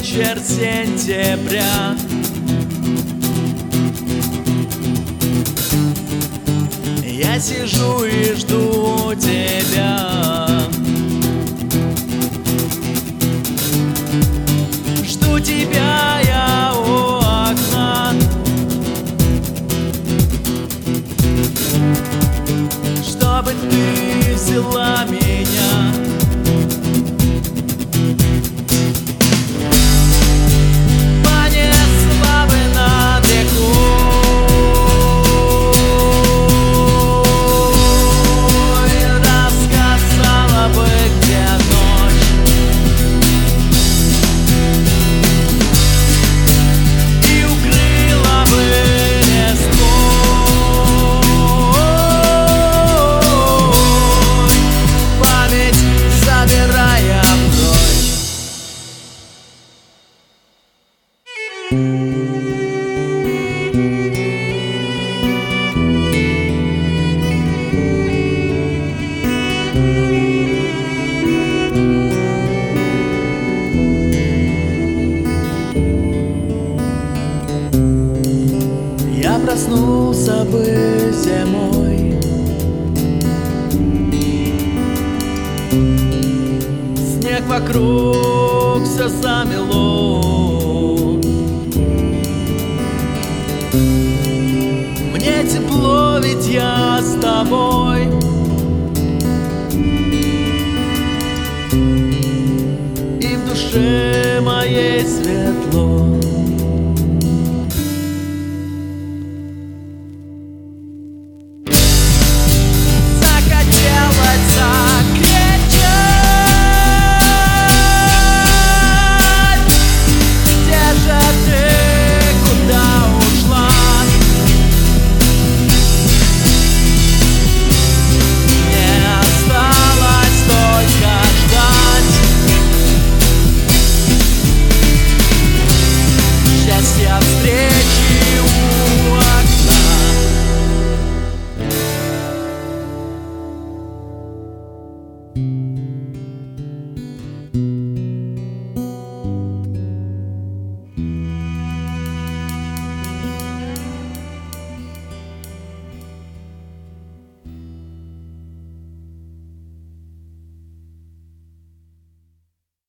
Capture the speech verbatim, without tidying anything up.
вечер сентября. Я сижу и жду тебя, жду тебя я у окна, чтобы ты взяла меня. Понесла бы над рекой, рассказала бы, где ночь, и укрыла бы листвой, память забирая прочь. Я проснулся бы зимой, снег вокруг все замело. Мне тепло, ведь я с тобой, и в душе моей светло.